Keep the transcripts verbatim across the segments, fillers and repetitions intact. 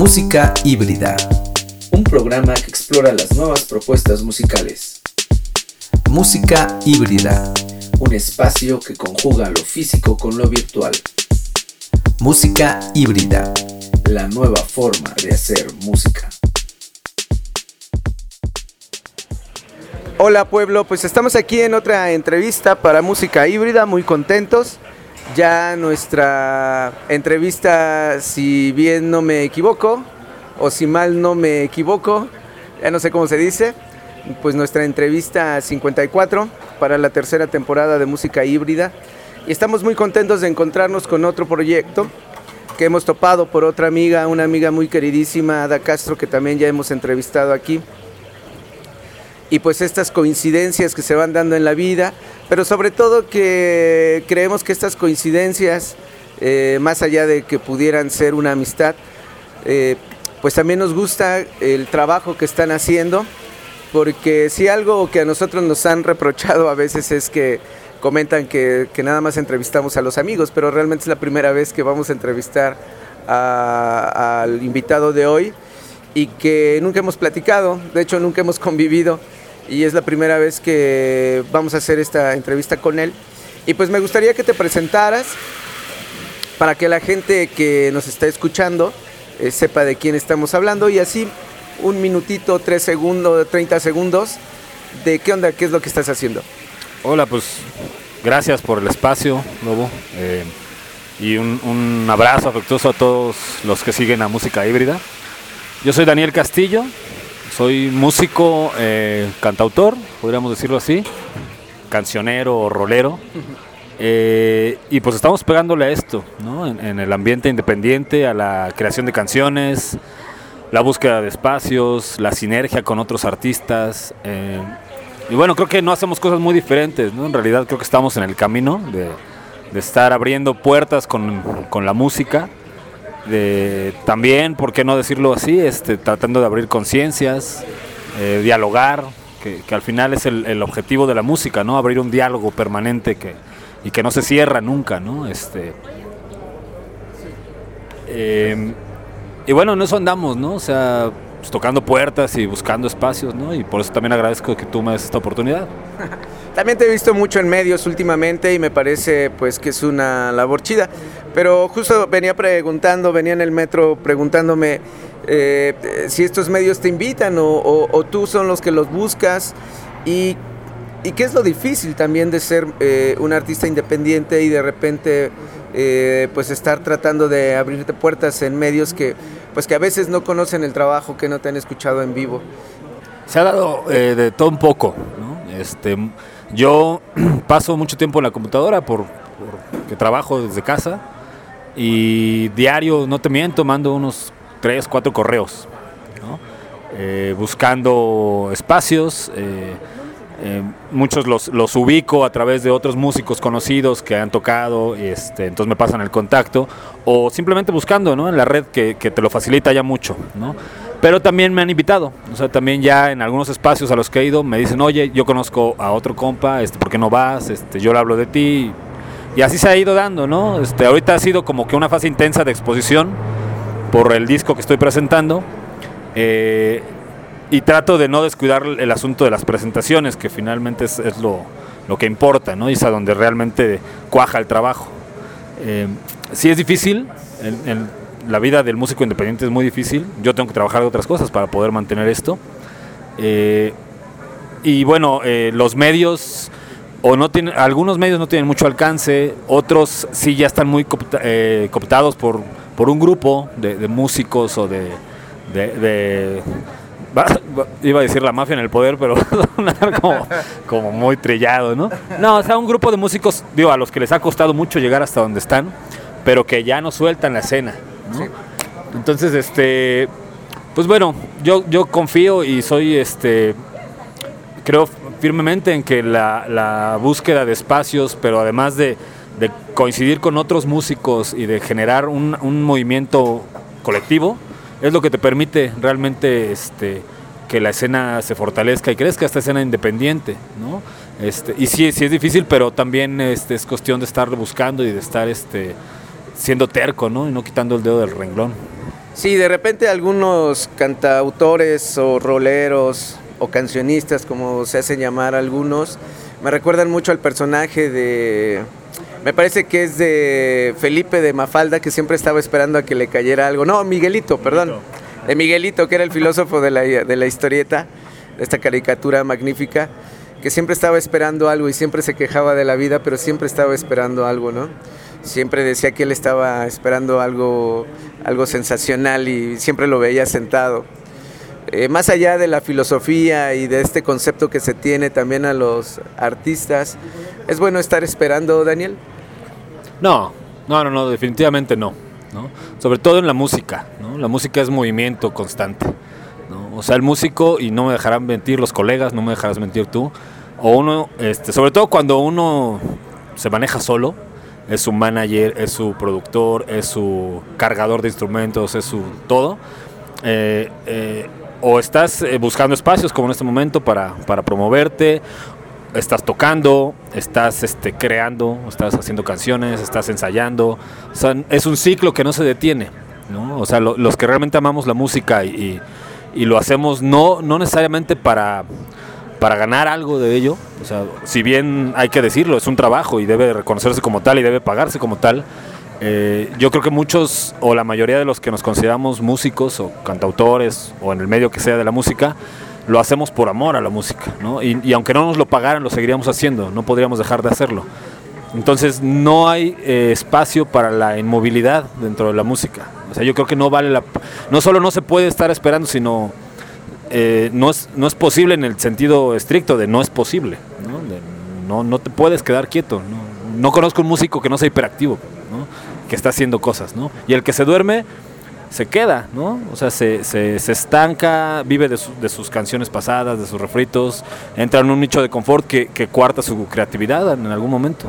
Música híbrida, un programa que explora las nuevas propuestas musicales. Música híbrida, un espacio que conjuga lo físico con lo virtual. Música híbrida, la nueva forma de hacer música. Hola pueblo, pues estamos aquí en otra entrevista para Música Híbrida, muy contentos. Ya nuestra entrevista, si bien no me equivoco, o si mal no me equivoco, ya no sé cómo se dice, pues nuestra entrevista cincuenta y cuatro para la tercera temporada de Música Híbrida. Y estamos muy contentos de encontrarnos con otro proyecto que hemos topado por otra amiga, una amiga muy queridísima, Ada Castro, que también ya hemos entrevistado aquí. Y pues estas coincidencias que se van dando en la vida, pero sobre todo que creemos que estas coincidencias, eh, más allá de que pudieran ser una amistad, eh, pues también nos gusta el trabajo que están haciendo, porque si algo que a nosotros nos han reprochado a veces es que comentan que, que nada más entrevistamos a los amigos, pero realmente es la primera vez que vamos a entrevistar a, al invitado de hoy y que nunca hemos platicado, de hecho nunca hemos convivido. Y es la primera vez que vamos a hacer esta entrevista con él. Y pues me gustaría que te presentaras para que la gente que nos está escuchando eh, sepa de quién estamos hablando. Y así un minutito, tres segundos, treinta segundos de qué onda, qué es lo que estás haciendo. Hola, pues gracias por el espacio, Lobo. Eh, y un, un abrazo afectuoso a todos los que siguen a Música Híbrida. Yo soy Daniel Castillo. Soy músico, eh, cantautor, podríamos decirlo así, cancionero o rolero, eh, y pues estamos pegándole a esto, ¿no? En, en el ambiente independiente, a la creación de canciones, la búsqueda de espacios, la sinergia con otros artistas, eh, y bueno, creo que no hacemos cosas muy diferentes, ¿no? En realidad creo que estamos en el camino de, de estar abriendo puertas con, con la música. De, también, por qué no decirlo así, este, tratando de abrir conciencias, eh, dialogar, que, que al final es el, el objetivo de la música, ¿no? Abrir un diálogo permanente que, y que no se cierra nunca, ¿no? Este, eh, y bueno, en eso andamos, ¿no? O sea, pues, tocando puertas y buscando espacios, ¿no? Y por eso también agradezco que tú me des esta oportunidad. También te he visto mucho en medios últimamente y me parece pues que es una labor chida, pero justo venía preguntando, venía en el metro preguntándome eh, si estos medios te invitan o, o, o tú son los que los buscas y, y qué es lo difícil también de ser eh, un artista independiente y de repente eh, pues estar tratando de abrirte puertas en medios que pues que a veces no conocen el trabajo, que no te han escuchado en vivo. Se ha dado eh, de todo un poco, ¿no? Este, yo paso mucho tiempo en la computadora por, por que trabajo desde casa y diario, no te miento, mando unos tres, cuatro correos, ¿no? eh, buscando espacios, eh, eh, muchos los, los ubico a través de otros músicos conocidos que han tocado, este, entonces me pasan el contacto, o simplemente buscando, ¿no? En la red que, que te lo facilita ya mucho, ¿no? Pero también me han invitado, o sea, también ya en algunos espacios a los que he ido me dicen, oye, yo conozco a otro compa, este, ¿por qué no vas? Este, yo le hablo de ti, y así se ha ido dando, ¿no? Este, ahorita ha sido como que una fase intensa de exposición por el disco que estoy presentando, eh, y trato de no descuidar el asunto de las presentaciones, que finalmente es, es lo, lo que importa, ¿no? Y es a donde realmente cuaja el trabajo. Eh, sí es difícil, el, el, la vida del músico independiente es muy difícil, yo tengo que trabajar de otras cosas para poder mantener esto, eh, y bueno, eh, los medios, o no tienen, algunos medios no tienen mucho alcance, otros sí ya están muy coopta, eh, cooptados por, por un grupo de, de músicos o de, de, de iba a decir la mafia en el poder, pero como, como muy trillado, ¿no? No, o sea, un grupo de músicos, digo, a los que les ha costado mucho llegar hasta donde están, pero que ya no sueltan la escena, ¿no? Sí. Entonces, este, pues bueno, yo, yo confío y soy, este, creo firmemente en que la, la búsqueda de espacios, pero además de, de coincidir con otros músicos y de generar un, un movimiento colectivo, es lo que te permite realmente, este, que la escena se fortalezca y crezca, esta escena independiente, ¿no? Este, y sí, sí es difícil, pero también este, es cuestión de estar buscando y de estar, este, siendo terco, ¿no? Y no quitando el dedo del renglón. Sí, de repente algunos cantautores o roleros o cancionistas, como se hacen llamar algunos, me recuerdan mucho al personaje de... Me parece que es de Felipe de Mafalda, que siempre estaba esperando a que le cayera algo. No, Miguelito, perdón. De Miguelito, que era el filósofo de la, de la historieta, de esta caricatura magnífica, que siempre estaba esperando algo y siempre se quejaba de la vida, pero siempre estaba esperando algo, ¿no? Siempre decía que él estaba esperando algo, algo sensacional y siempre lo veía sentado. Eh, más allá de la filosofía y de este concepto que se tiene también a los artistas, ¿es bueno estar esperando, Daniel? No, no, no, no, definitivamente no, ¿no? Sobre todo en la música, ¿no? La música es movimiento constante, ¿no? O sea, el músico, y no me dejarán mentir los colegas, no me dejarás mentir tú, o uno, este, sobre todo cuando uno se maneja solo, es su manager, es su productor, es su cargador de instrumentos, es su todo, eh, eh, o estás eh, buscando espacios como en este momento para, para promoverte, estás tocando, estás este, creando, estás haciendo canciones, estás ensayando, o sea, es un ciclo que no se detiene, ¿no? O sea, lo, los que realmente amamos la música y, y, y lo hacemos no, no necesariamente para, para ganar algo de ello, o sea, si bien hay que decirlo, es un trabajo y debe reconocerse como tal y debe pagarse como tal, eh, yo creo que muchos o la mayoría de los que nos consideramos músicos o cantautores o en el medio que sea de la música, lo hacemos por amor a la música, ¿no? Y, y aunque no nos lo pagaran, lo seguiríamos haciendo, no podríamos dejar de hacerlo. Entonces no hay eh, espacio para la inmovilidad dentro de la música. O sea, yo creo que no vale la... No solo no se puede estar esperando, sino eh, no, es, no es posible en el sentido estricto de no es posible, ¿no? De, no, no te puedes quedar quieto, ¿no? No conozco un músico que no sea hiperactivo, ¿no? Que está haciendo cosas, ¿no? Y el que se duerme se queda, ¿no? O sea, se, se, se estanca, vive de, su, de sus canciones pasadas, de sus refritos, entra en un nicho de confort que, que coarta su creatividad en algún momento.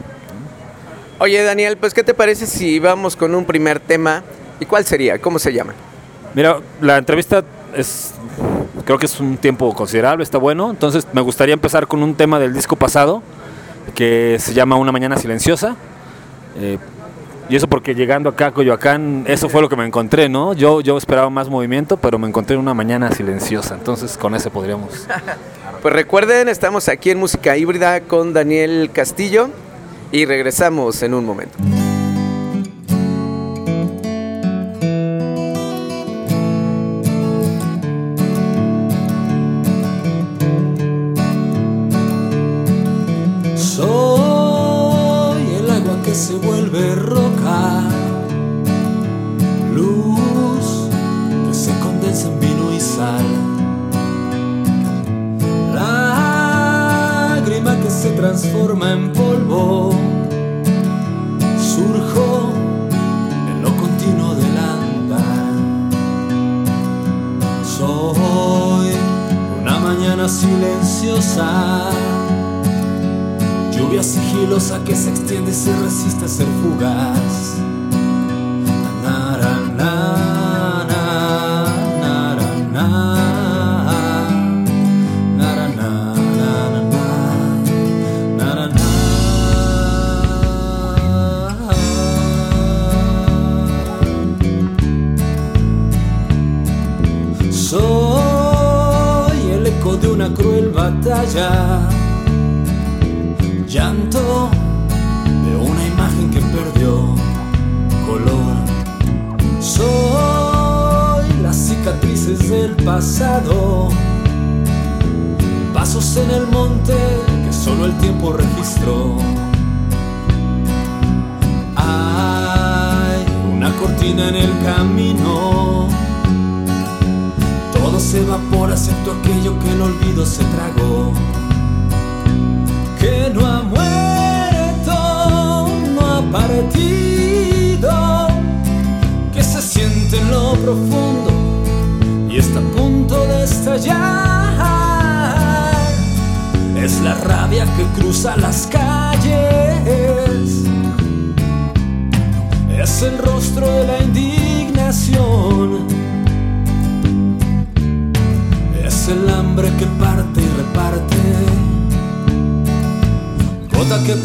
Oye, Daniel, pues ¿qué te parece si vamos con un primer tema? ¿Y cuál sería? ¿Cómo se llama? Mira, la entrevista es, creo que es un tiempo considerable, está bueno, entonces me gustaría empezar con un tema del disco pasado, que se llama Una Mañana Silenciosa, eh, y eso porque llegando acá a Coyoacán, eso fue lo que me encontré, ¿no? Yo, yo esperaba más movimiento, pero me encontré una mañana silenciosa, entonces con ese podríamos... Pues recuerden, estamos aquí en Música Híbrida con Daniel Castillo y regresamos en un momento. Soy el agua que se vuelve roca, luz que se condensa en vino y sal, lágrima que se transforma en polvo, surjo en lo continuo del andar. Soy una mañana silenciosa, lluvia sigilosa que se extiende y se resiste a ser fugaz. Soy el eco de una cruel batalla, llanto de una imagen que perdió color. Soy las cicatrices del pasado, pasos en el monte que solo el tiempo registró. Hay una cortina en el camino, todo se evapora excepto aquello que el olvido se tragó. Que no ha muerto, no ha partido, que se siente en lo profundo y está a punto de estallar. Es la rabia que cruza las calles, es el rostro de la indignación, es el hambre que parte y reparte, gota que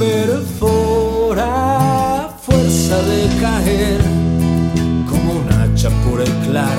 perfora, fuerza de caer como un hacha por el claro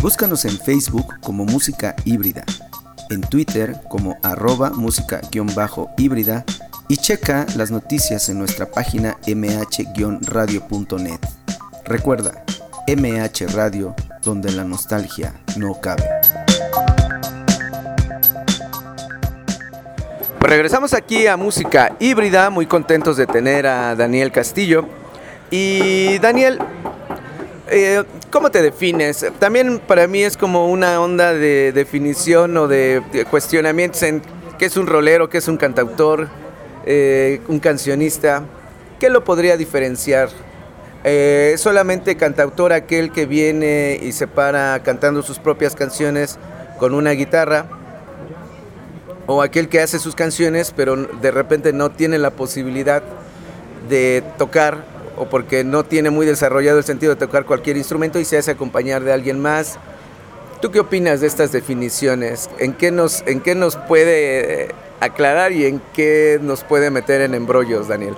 Búscanos en Facebook como Música Híbrida, en Twitter como arroba música-híbrida y checa las noticias en nuestra página eme hache radio punto net. Recuerda, eme hache Radio, donde la nostalgia no cabe. Pues regresamos aquí a Música Híbrida, muy contentos de tener a Daniel Castillo. Y Daniel, eh, ¿cómo te defines? También para mí es como una onda de definición o de, de cuestionamientos en qué es un rolero, qué es un cantautor, eh, un cancionista. ¿Qué lo podría diferenciar? Eh, ¿Solamente cantautor aquel que viene y se para cantando sus propias canciones con una guitarra? ¿O aquel que hace sus canciones pero de repente no tiene la posibilidad de tocar, o porque no tiene muy desarrollado el sentido de tocar cualquier instrumento y se hace acompañar de alguien más? ¿Tú qué opinas de estas definiciones? ¿En qué nos, en qué nos puede aclarar y en qué nos puede meter en embrollos, Daniel?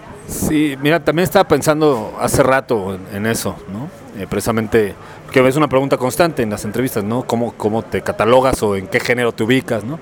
Sí, mira, también estaba pensando hace rato en, en eso, ¿no? Eh, precisamente, que es una pregunta constante en las entrevistas, ¿no? ¿Cómo, cómo te catalogas o en qué género te ubicas, ¿no?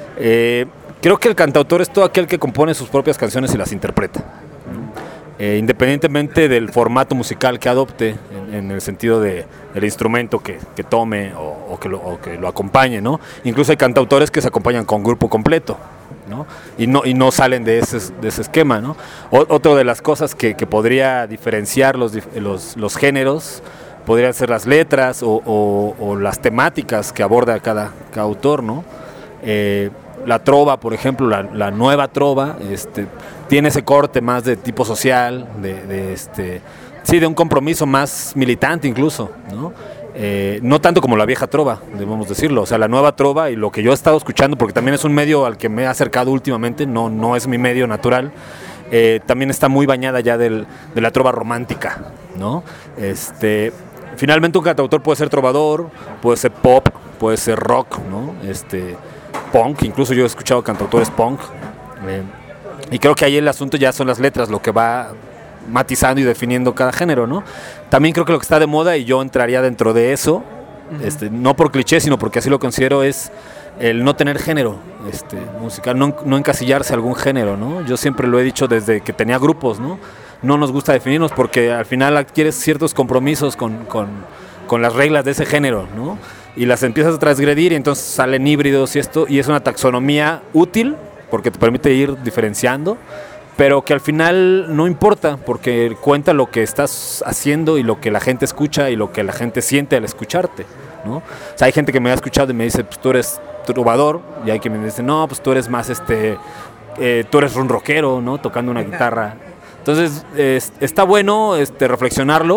Eh, creo que el cantautor es todo aquel que compone sus propias canciones y las interpreta, ¿no? Eh, independientemente del formato musical que adopte, en, en el sentido de, del instrumento que, que tome o, o, que lo, o que lo acompañe, ¿no? Incluso hay cantautores que se acompañan con grupo completo, ¿no? Y no, y no salen de ese, de ese esquema, ¿no? O, otra de las cosas que, que podría diferenciar los, los, los géneros podrían ser las letras o, o, o las temáticas que aborda cada, cada autor, ¿no? Eh, la trova, por ejemplo, la, la nueva trova, este, tiene ese corte más de tipo social, de, de este, sí, de un compromiso más militante incluso, ¿no? Eh, no tanto como la vieja trova, debemos decirlo. O sea, la nueva trova y lo que yo he estado escuchando, porque también es un medio al que me he acercado últimamente, no, no es mi medio natural, eh, también está muy bañada ya del, de la trova romántica, ¿no? Este, finalmente un cantautor puede ser trovador, puede ser pop, puede ser rock, ¿no? Este, punk, incluso yo he escuchado cantautores punk, eh, y creo que ahí el asunto ya son las letras, lo que va matizando y definiendo cada género, ¿no? También creo que lo que está de moda, y yo entraría dentro de eso, uh-huh. este, no por cliché, sino porque así lo considero, es el no tener género este, musical, no, no encasillarse a algún género, ¿no? Yo siempre lo he dicho desde que tenía grupos, ¿no? No nos gusta definirnos porque al final adquieres ciertos compromisos con, con, con las reglas de ese género, ¿no? Y las empiezas a transgredir y entonces salen híbridos y esto, y es una taxonomía útil porque te permite ir diferenciando, pero que al final no importa porque cuenta lo que estás haciendo y lo que la gente escucha y lo que la gente siente al escucharte, ¿no? O sea, hay gente que me ha escuchado y me dice, pues tú eres trovador, y hay que me dice, no, pues tú eres más este, eh, tú eres un rockero, ¿no? Tocando una guitarra. Entonces, eh, está bueno este, reflexionarlo,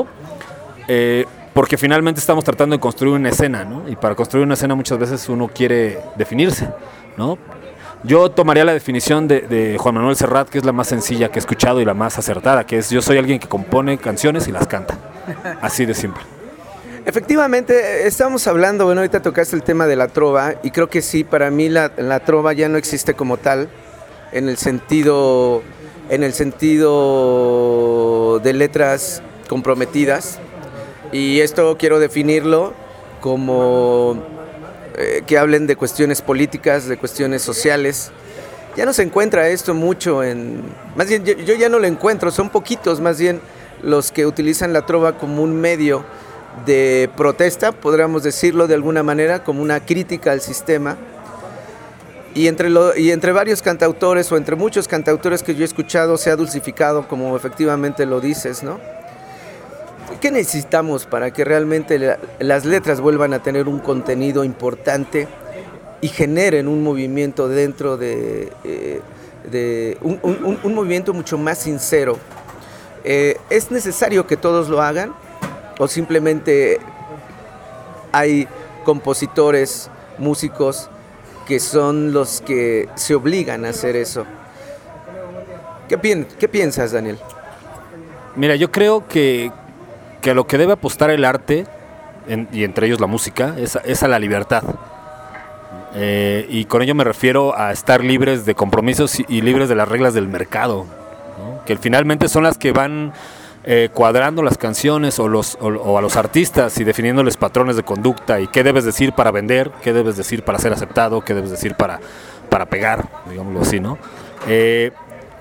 eh, porque finalmente estamos tratando de construir una escena, ¿no? Y para construir una escena muchas veces uno quiere definirse, ¿no? Yo tomaría la definición de, de Juan Manuel Serrat, que es la más sencilla que he escuchado y la más acertada, que es: yo soy alguien que compone canciones y las canta. Así de simple. Efectivamente, estamos hablando, bueno, ahorita tocaste el tema de la trova, y creo que sí, para mí la, la trova ya no existe como tal, en el sentido, en el sentido de letras comprometidas, y esto quiero definirlo como eh, que hablen de cuestiones políticas, de cuestiones sociales. Ya no se encuentra esto mucho en, más bien yo, yo ya no lo encuentro, son poquitos más bien los que utilizan la trova como un medio de protesta, podríamos decirlo de alguna manera, como una crítica al sistema. Y entre, lo, y entre varios cantautores, o entre muchos cantautores que yo he escuchado, se ha dulcificado, como efectivamente lo dices, ¿no? ¿Qué necesitamos para que realmente la, las letras vuelvan a tener un contenido importante y generen un movimiento dentro de, eh, de un, un, un movimiento mucho más sincero? Eh, ¿Es necesario que todos lo hagan? ¿O simplemente hay compositores, músicos, que son los que se obligan a hacer eso? ¿Qué, pi- qué piensas, Daniel? Mira, yo creo que, que a lo que debe apostar el arte, en, y entre ellos la música, es, es a la libertad. Eh, y con ello me refiero a estar libres de compromisos y, y libres de las reglas del mercado, ¿no? Que finalmente son las que van eh, cuadrando las canciones o, los, o, o a los artistas y definiéndoles patrones de conducta y qué debes decir para vender, qué debes decir para ser aceptado, qué debes decir para, para pegar, digámoslo así, ¿no? Eh,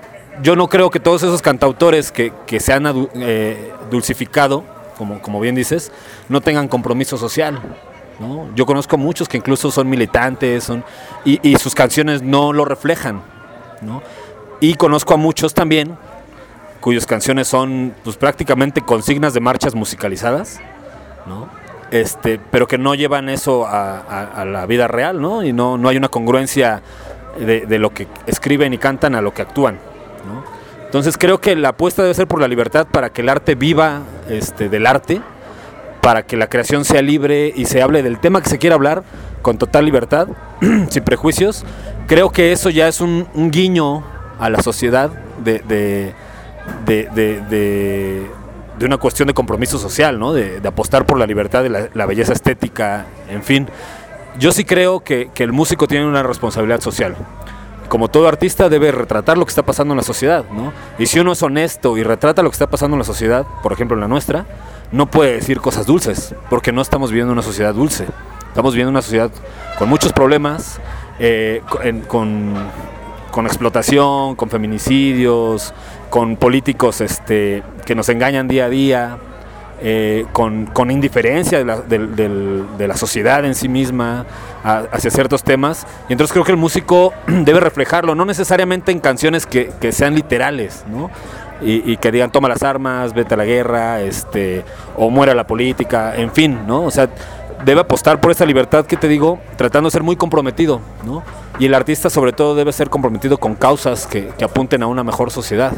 yo no creo que todos esos cantautores que, que se han adu- eh, dulcificado, como, como bien dices, no tengan compromiso social, ¿no? Yo conozco muchos que incluso son militantes son, y, y sus canciones no lo reflejan, ¿no? Y conozco a muchos también cuyas canciones son pues, prácticamente consignas de marchas musicalizadas, ¿no? Este, pero que no llevan eso a, a, a la vida real, ¿no? Y no, no hay una congruencia de, de lo que escriben y cantan a lo que actúan, ¿no? Entonces creo que la apuesta debe ser por la libertad para que el arte viva este, del arte, para que la creación sea libre y se hable del tema que se quiera hablar con total libertad, sin prejuicios. Creo que eso ya es un, un guiño a la sociedad de, de, de, de, de, de una cuestión de compromiso social, ¿no? De, de apostar por la libertad, de la, la belleza estética, en fin. Yo sí creo que, que el músico tiene una responsabilidad social. Como todo artista debe retratar lo que está pasando en la sociedad, ¿no? Y si uno es honesto y retrata lo que está pasando en la sociedad, por ejemplo en la nuestra, no puede decir cosas dulces, porque no estamos viviendo una sociedad dulce. Estamos viviendo una sociedad con muchos problemas, eh, con, con, con explotación, con feminicidios, con políticos este, que nos engañan día a día, eh, con, con indiferencia de la, de, de, de la sociedad en sí misma a, hacia ciertos temas. Y entonces creo que el músico debe reflejarlo, no necesariamente en canciones que, que sean literales, ¿no? Y, y que digan toma las armas, vete a la guerra, este, o muera la política, en fin, ¿no? O sea, debe apostar por esa libertad que te digo, tratando de ser muy comprometido, ¿no? Y el artista sobre todo debe ser comprometido con causas que, que apunten a una mejor sociedad.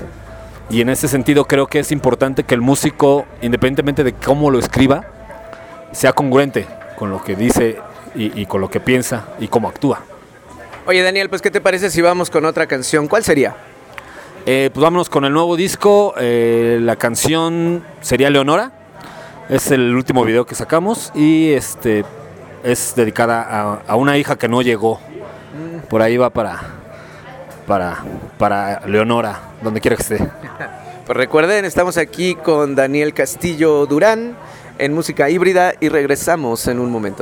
Y en ese sentido creo que es importante que el músico, independientemente de cómo lo escriba, sea congruente con lo que dice y, y con lo que piensa y cómo actúa. Oye, Daniel, pues ¿qué te parece si vamos con otra canción? ¿Cuál sería? Eh, pues vámonos con el nuevo disco. Eh, la canción sería Leonora. Es el último video que sacamos y este es dedicada a, a una hija que no llegó. Por ahí va para, para, para Leonora, donde quiera que esté. Pues recuerden, estamos aquí con Daniel Castillo Durán en Música Híbrida y regresamos en un momento.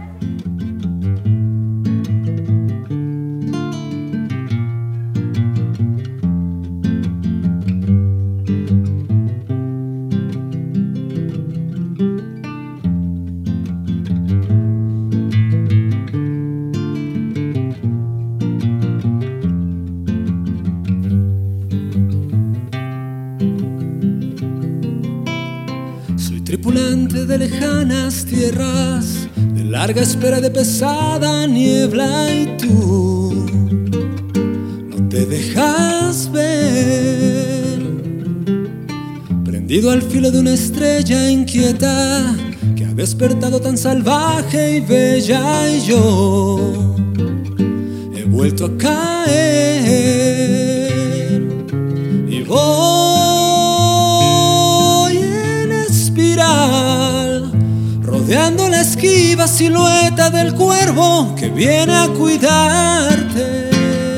Tripulante de lejanas tierras, de larga espera de pesada niebla, y tú no te dejas ver, prendido al filo de una estrella inquieta que ha despertado tan salvaje y bella, y yo he vuelto a caer y voy rodeando la esquiva silueta del cuervo que viene a cuidarte.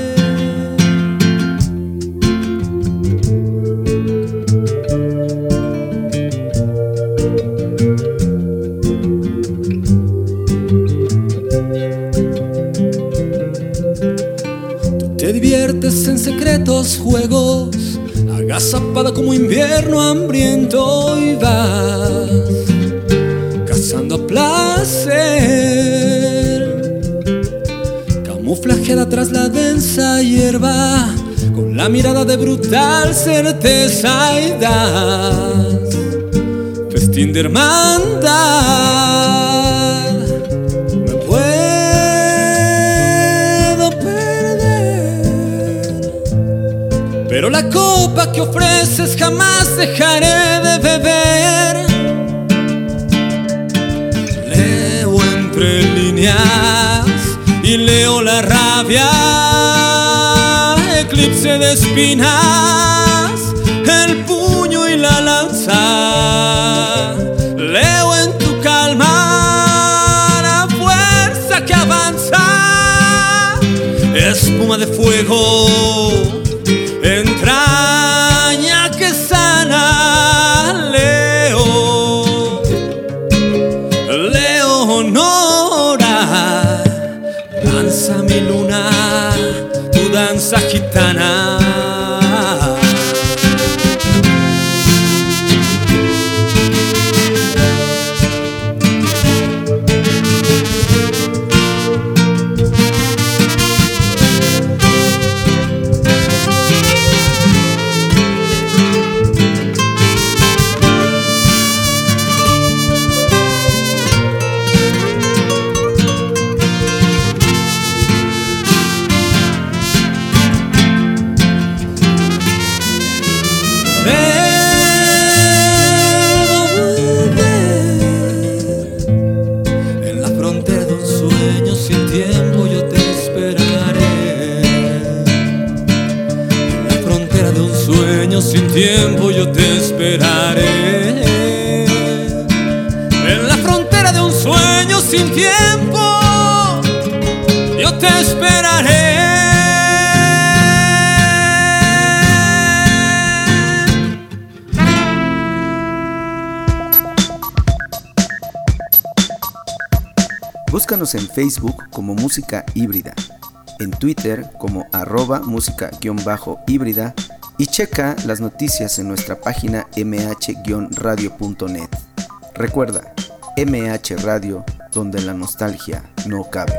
Tú te diviertes en secretos juegos, agazapada como invierno hambriento, y vas cazando placer, camuflajeada tras la densa hierba, con la mirada de brutal certeza, y das festín de hermandad. Me puedo perder, pero la copa que ofreces jamás dejaré de beber. Entre líneas y leo la rabia, eclipse de espinas, el puño y la lanza. Leo en tu calma la fuerza que avanza, espuma de fuego, entraña que sana. sueño sin tiempo yo te esperaré. En la frontera de un sueño sin tiempo yo te esperaré. Búscanos en Facebook como Música Híbrida, en Twitter como arroba música-híbrida y checa las noticias en nuestra página eme hache radio punto net. Recuerda, eme hache Radio, donde la nostalgia no cabe.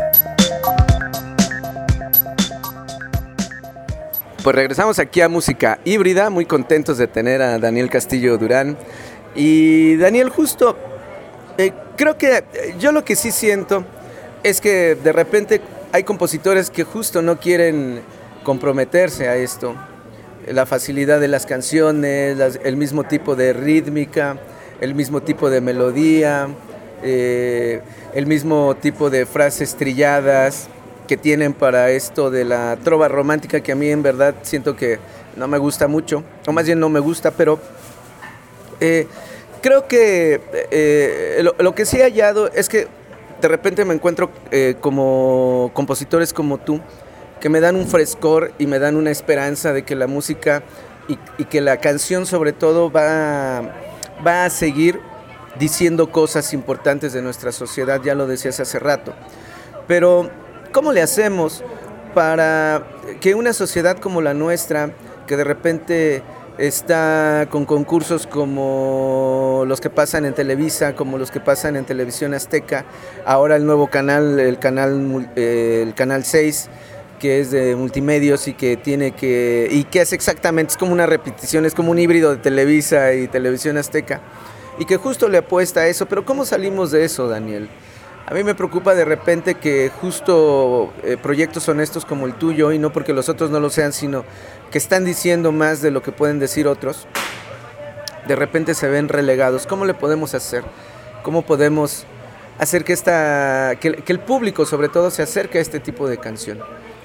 Pues regresamos aquí a Música Híbrida, muy contentos de tener a Daniel Castillo Durán. Y Daniel, justo, eh, creo que yo lo que sí siento es que de repente hay compositores que justo no quieren comprometerse a esto. La facilidad de las canciones, las, el mismo tipo de rítmica, el mismo tipo de melodía, eh, el mismo tipo de frases trilladas que tienen para esto de la trova romántica, que a mí en verdad siento que no me gusta mucho, o más bien no me gusta, pero eh, creo que eh, lo, lo que sí he hallado es que de repente me encuentro eh, como compositores como tú, que me dan un frescor y me dan una esperanza de que la música y, y que la canción sobre todo va, va a seguir diciendo cosas importantes de nuestra sociedad, ya lo decías hace rato. Pero, ¿cómo le hacemos para que una sociedad como la nuestra, que de repente está con concursos como los que pasan en Televisa, como los que pasan en Televisión Azteca, ahora el nuevo canal, el canal, eh, el canal seis, que es de multimedios y que tiene que, y que es exactamente, es como una repetición, es como un híbrido de Televisa y Televisión Azteca, y que justo le apuesta a eso? Pero ¿cómo salimos de eso, Daniel? A mí me preocupa de repente que justo eh, proyectos honestos como el tuyo, y no porque los otros no lo sean, sino que están diciendo más de lo que pueden decir otros, de repente se ven relegados. ¿Cómo le podemos hacer? ¿Cómo podemos hacer que, esta, que, que el público sobre todo se acerque a este tipo de canción?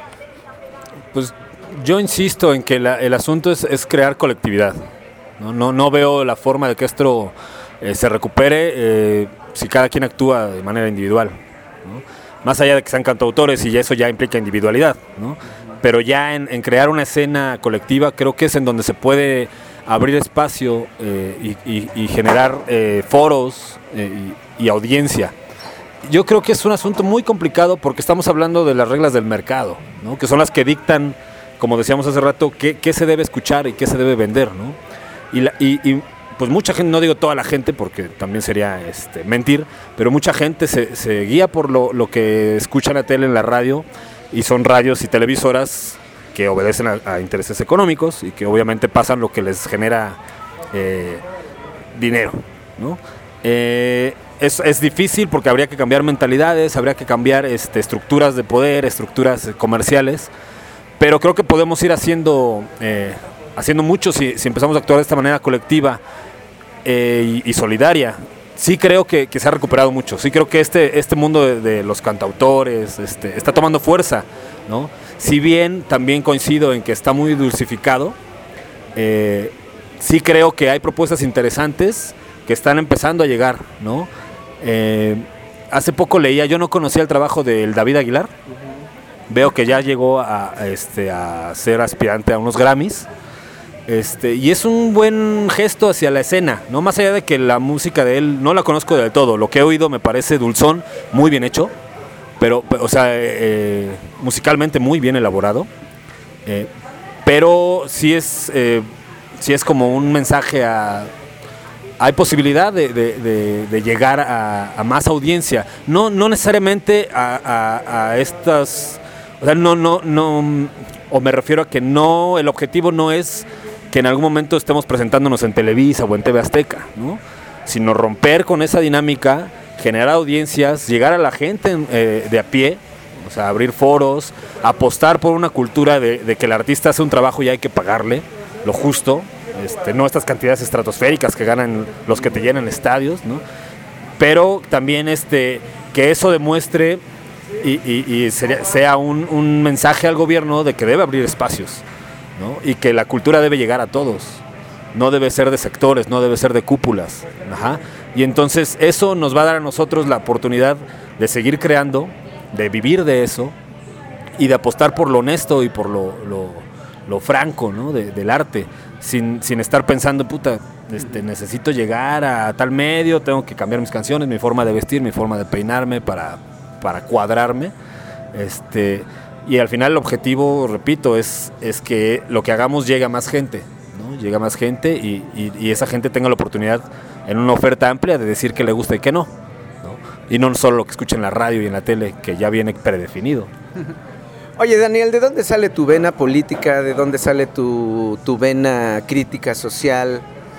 Pues yo insisto en que la, el asunto es, es crear colectividad. No, no, no veo la forma de que esto eh, se recupere eh, si cada quien actúa de manera individual, ¿no? Más allá de que sean cantautores, y eso ya implica individualidad, ¿no? Pero ya en, en crear una escena colectiva creo que es en donde se puede abrir espacio eh, y, y, y generar eh, foros eh, y, y audiencia. Yo creo que es un asunto muy complicado porque estamos hablando de las reglas del mercado, ¿no? Que son las que dictan, como decíamos hace rato, qué, qué se debe escuchar y qué se debe vender, ¿no? Y, la, y, y pues mucha gente, no digo toda la gente porque también sería este, mentir, pero mucha gente se, se guía por lo, lo que escucha en la tele, en la radio, y son radios y televisoras que obedecen a, a intereses económicos y que obviamente pasan lo que les genera eh, dinero, ¿no? Eh, es, es difícil porque habría que cambiar mentalidades, habría que cambiar este, estructuras de poder, estructuras comerciales, pero creo que podemos ir haciendo, eh, haciendo mucho si, si empezamos a actuar de esta manera colectiva eh, y, y solidaria. Sí creo que, que se ha recuperado mucho, sí creo que este, este mundo de, de los cantautores este, está tomando fuerza, ¿no? Si bien también coincido en que está muy dulcificado, eh, sí creo que hay propuestas interesantes que están empezando a llegar, ¿no? Eh, hace poco leía, yo no conocía el trabajo del David Aguilar, uh-huh. Veo que ya llegó a, a, este, a ser aspirante a unos Grammys. Este, y es un buen gesto hacia la escena, ¿no? Más allá de que la música de él no la conozco del todo, lo que he oído me parece dulzón, muy bien hecho, pero, o sea, eh, musicalmente muy bien elaborado, eh, pero sí es, eh, sí es como un mensaje a... Hay posibilidad de, de, de, de llegar a, a más audiencia, no, no necesariamente a, a, a estas... O sea, no, no, no, o me refiero a que no, el objetivo no es que en algún momento estemos presentándonos en Televisa o en T V Azteca, ¿no? Sino romper con esa dinámica, generar audiencias, llegar a la gente eh, de a pie, o sea, abrir foros, apostar por una cultura de, de que el artista hace un trabajo y hay que pagarle lo justo, este, no estas cantidades estratosféricas que ganan los que te llenan estadios, ¿no? Pero también este, que eso demuestre y, y, y sería, sea un, un mensaje al gobierno de que debe abrir espacios, ¿no? Y que la cultura debe llegar a todos, no debe ser de sectores, no debe ser de cúpulas. Ajá. Y entonces eso nos va a dar a nosotros la oportunidad de seguir creando, de vivir de eso y de apostar por lo honesto y por lo, lo, lo franco, ¿no? de, del arte, sin, sin estar pensando, puta, este, necesito llegar a tal medio, tengo que cambiar mis canciones, mi forma de vestir, mi forma de peinarme para, para cuadrarme. Este, y al final el objetivo, repito, es, es que lo que hagamos llegue a más gente, ¿no? Llega a más gente y, y, y esa gente tenga la oportunidad en una oferta amplia de decir que le gusta y que no, ¿no? Y no solo lo que escucha en la radio y en la tele, que ya viene predefinido. Oye, Daniel, ¿de dónde sale tu vena política? ¿De dónde sale tu, tu vena crítica social?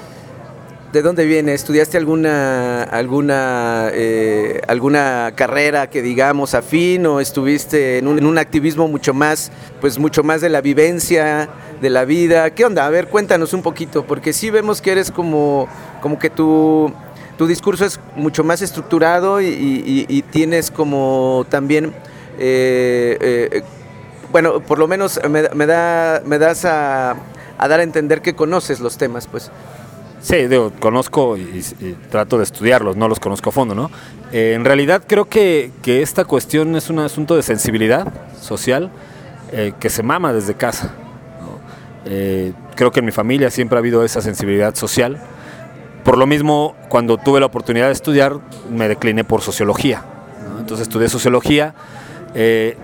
¿De dónde viene? ¿Estudiaste alguna alguna eh, alguna carrera que digamos afín o estuviste en un, en un activismo mucho más, pues mucho más de la vivencia, de la vida? ¿Qué onda? A ver, cuéntanos un poquito, porque sí vemos que eres como, como que tu, tu discurso es mucho más estructurado y, y, y tienes como también, eh, eh, bueno, por lo menos me, me, da, me das a, a dar a entender que conoces los temas, pues. Sí, digo, conozco y, y trato de estudiarlos, no los conozco a fondo, ¿no? Eh, en realidad creo que, que esta cuestión es un asunto de sensibilidad social eh, que se mama desde casa, ¿no? Eh, creo que en mi familia siempre ha habido esa sensibilidad social. Por lo mismo, cuando tuve la oportunidad de estudiar, me decliné por sociología, ¿no? Entonces estudié sociología. Eh,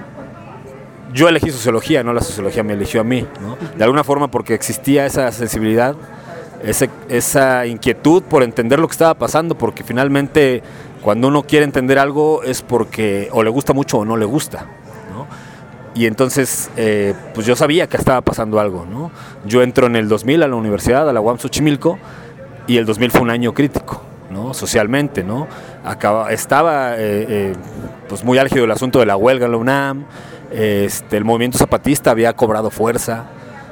yo elegí sociología, no la sociología me eligió a mí, ¿no? De alguna forma porque existía esa sensibilidad, Ese, esa inquietud por entender lo que estaba pasando, porque finalmente cuando uno quiere entender algo es porque o le gusta mucho o no le gusta, ¿no? Y entonces eh, pues yo sabía que estaba pasando algo, ¿no? Yo entro en el dos mil a la universidad, a la U A M Xochimilco, y el dos mil fue un año crítico, ¿no? Socialmente, ¿no? Acaba, estaba eh, eh, pues muy álgido el asunto de la huelga en la UNAM, este, el movimiento zapatista había cobrado fuerza,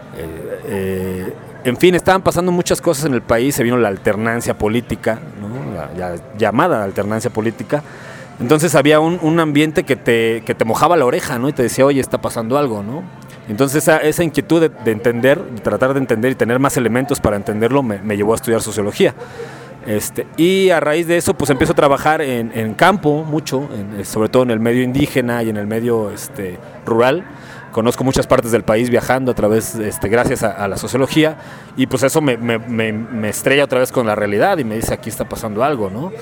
eh, eh, en fin, estaban pasando muchas cosas en el país, se vino la alternancia política, ¿no? la, la llamada alternancia política. Entonces había un, un ambiente que te, que te mojaba la oreja, ¿no? Y te decía, oye, está pasando algo, ¿no? Entonces esa, esa inquietud de, de entender, de tratar de entender y tener más elementos para entenderlo me, me llevó a estudiar sociología. Este, y a raíz de eso pues empiezo a trabajar en, en campo mucho, en, sobre todo en el medio indígena y en el medio este, rural. Conozco muchas partes del país viajando a través, este, gracias a, a la sociología, y pues eso me, me, me, me estrella otra vez con la realidad y me dice, aquí está pasando algo, ¿no?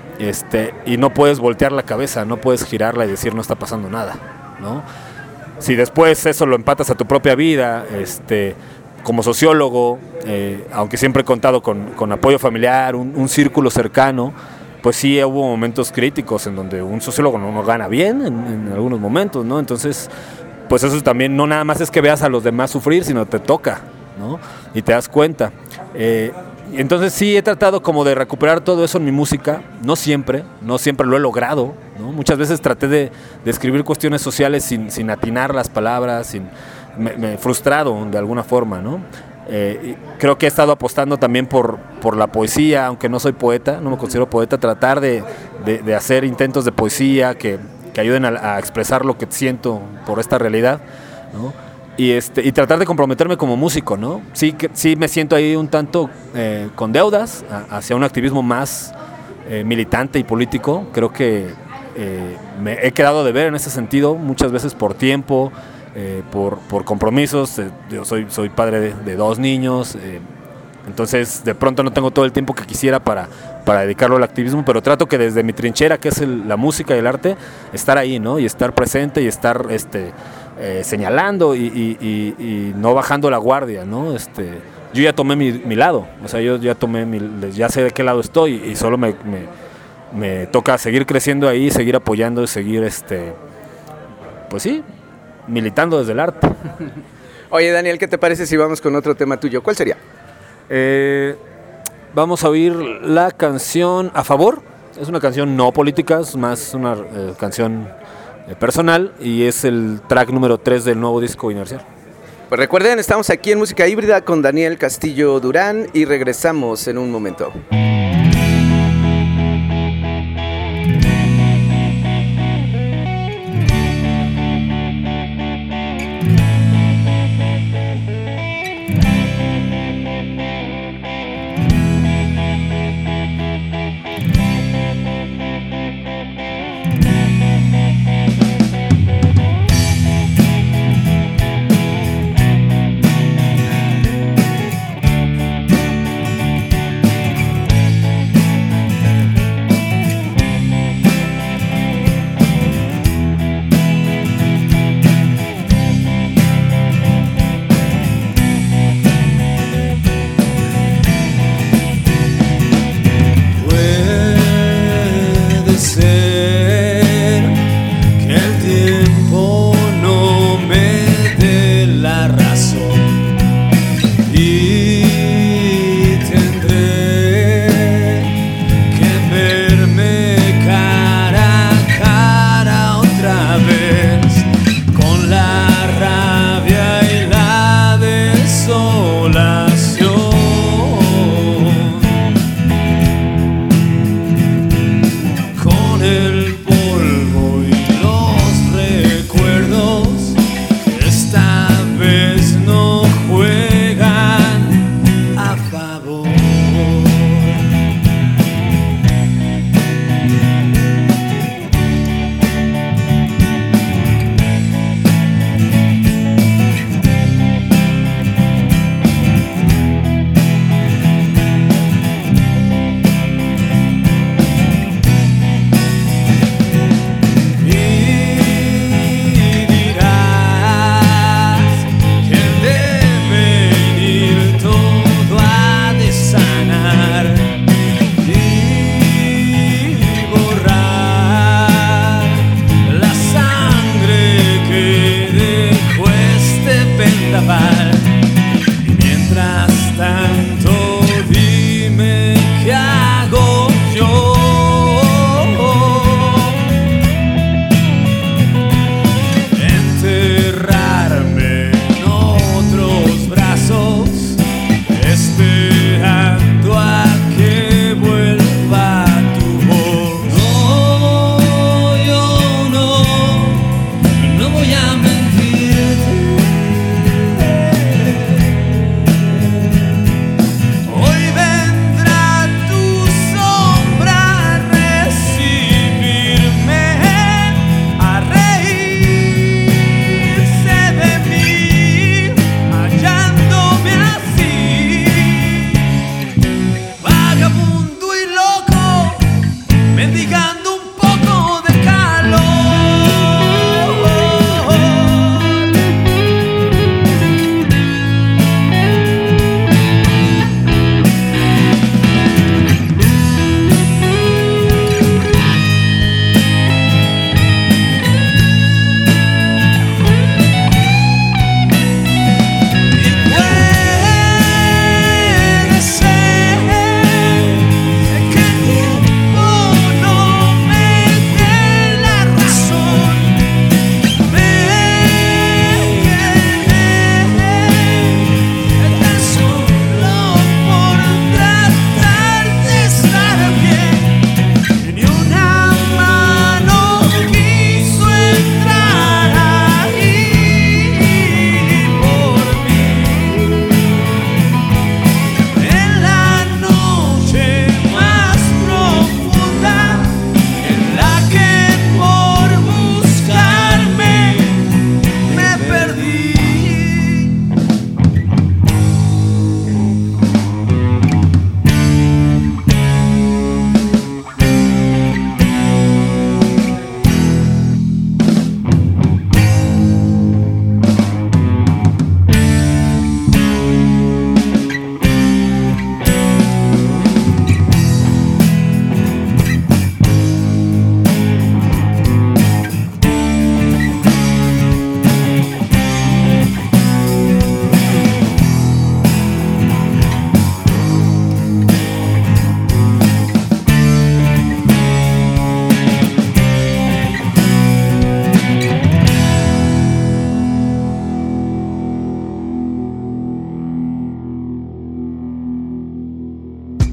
Este, y no puedes voltear la cabeza, no puedes girarla y decir no está pasando nada, ¿no? Si después eso lo empatas a tu propia vida, este, como sociólogo, eh, aunque siempre he contado con, con apoyo familiar, un, un círculo cercano, pues sí hubo momentos críticos en donde un sociólogo no, no gana bien en, en algunos momentos, ¿no? Entonces pues eso también no nada más es que veas a los demás sufrir, sino te toca, ¿no? Y te das cuenta. Eh, entonces sí he tratado como de recuperar todo eso en mi música, no siempre, no siempre lo he logrado, ¿no? Muchas veces traté de, de escribir cuestiones sociales sin, sin atinar las palabras, sin, me, me frustrado de alguna forma, ¿no? Eh, creo que he estado apostando también por, por la poesía, aunque no soy poeta, no me considero poeta, tratar de, de, de hacer intentos de poesía que que ayuden a, a expresar lo que siento por esta realidad, ¿no? Y, este, y tratar de comprometerme como músico, ¿no? Sí, que, sí me siento ahí un tanto eh, con deudas a, hacia un activismo más eh, militante y político. Creo que eh, me he quedado de ver en ese sentido muchas veces por tiempo, eh, por, por compromisos. Eh, yo soy, soy padre de, de dos niños, eh, entonces de pronto no tengo todo el tiempo que quisiera para, para dedicarlo al activismo, pero trato que desde mi trinchera, que es el, la música y el arte, estar ahí, ¿no? Y estar presente y estar este, eh, señalando y, y, y, y no bajando la guardia, ¿no? Este, yo ya tomé mi, mi lado, o sea, yo ya tomé mi, ya sé de qué lado estoy y solo me, me, me toca seguir creciendo ahí, seguir apoyando y seguir, este, pues sí, militando desde el arte. Oye, Daniel, ¿qué te parece si vamos con otro tema tuyo? ¿Cuál sería? Eh, vamos a oír la canción A Favor. Es una canción no política, es más una eh, canción eh, personal y es el track número tres del nuevo disco Inercial. Pues recuerden, estamos aquí en Música Híbrida con Daniel Castillo Durán y regresamos en un momento.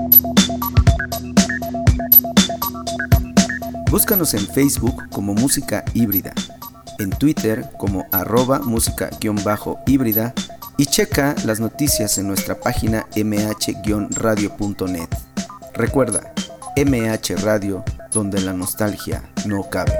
Búscanos en Facebook como Música Híbrida, en Twitter como arroba música-híbrida y checa las noticias en nuestra página eme hache radio punto net. Recuerda, eme hache Radio, donde la nostalgia no cabe.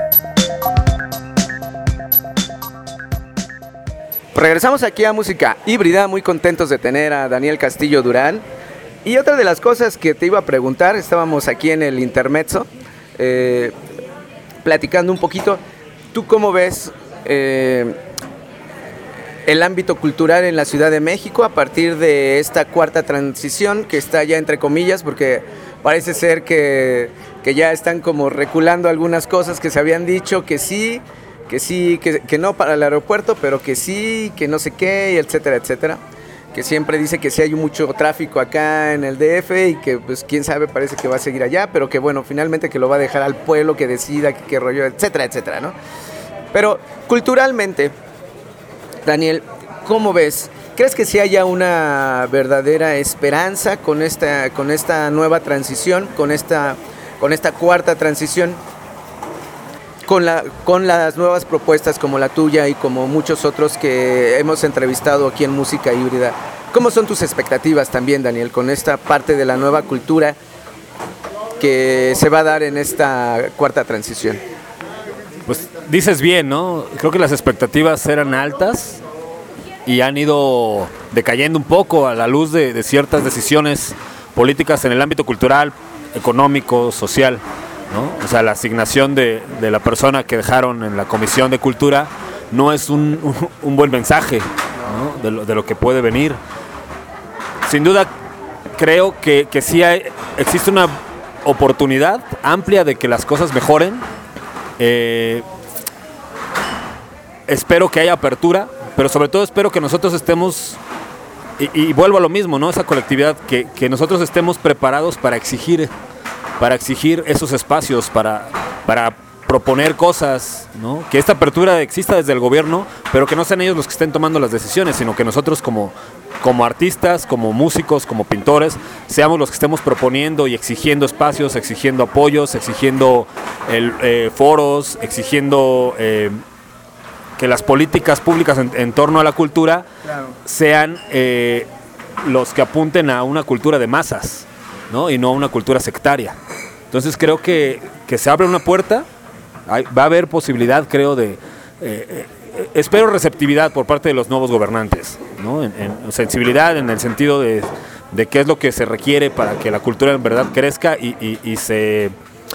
Regresamos aquí a Música Híbrida, muy contentos de tener a Daniel Castillo Durán. Y otra de las cosas que te iba a preguntar, estábamos aquí en el intermezzo, eh, platicando un poquito, ¿tú cómo ves eh, el ámbito cultural en la Ciudad de México a partir de esta cuarta transición que está ya entre comillas, porque parece ser que, que ya están como reculando algunas cosas que se habían dicho, que sí, que sí, que, que no para el aeropuerto, pero que sí, que no sé qué, etcétera, etcétera, que siempre dice que sí hay mucho tráfico acá en el D F y que pues quién sabe, parece que va a seguir allá, pero que bueno, finalmente que lo va a dejar al pueblo que decida qué, qué rollo, etcétera, etcétera, ¿no? Pero culturalmente, Daniel, ¿cómo ves? ¿Crees que sí haya una verdadera esperanza con esta, con esta nueva transición, con esta, con esta cuarta transición? Con, la, con las nuevas propuestas como la tuya y como muchos otros que hemos entrevistado aquí en Música Híbrida. ¿Cómo son tus expectativas también, Daniel, con esta parte de la nueva cultura que se va a dar en esta cuarta transición? Pues dices bien, ¿no? Creo que las expectativas eran altas y han ido decayendo un poco a la luz de, de ciertas decisiones políticas en el ámbito cultural, económico, social, ¿no? O sea, la asignación de, de la persona que dejaron en la Comisión de Cultura no es un, un, un buen mensaje, ¿no? de, lo, de lo que puede venir. Sin duda, creo que, que sí hay, existe una oportunidad amplia de que las cosas mejoren. Eh, espero que haya apertura, pero sobre todo espero que nosotros estemos, y, y vuelvo a lo mismo, ¿no? Esa colectividad, que, que nosotros estemos preparados para exigir para exigir esos espacios, para, para proponer cosas, ¿no? Que esta apertura exista desde el gobierno, pero que no sean ellos los que estén tomando las decisiones, sino que nosotros como, como artistas, como músicos, como pintores, seamos los que estemos proponiendo y exigiendo espacios, exigiendo apoyos, exigiendo el, eh, foros, exigiendo eh, que las políticas públicas en, en torno a la cultura, claro, sean eh, los que apunten a una cultura de masas, ¿no? Y no una cultura sectaria. Entonces creo que, que se abre una puerta, hay, va a haber posibilidad, creo, de... Eh, eh, espero receptividad por parte de los nuevos gobernantes, ¿no? En, en sensibilidad en el sentido de, de qué es lo que se requiere para que la cultura en verdad crezca y, y, y se...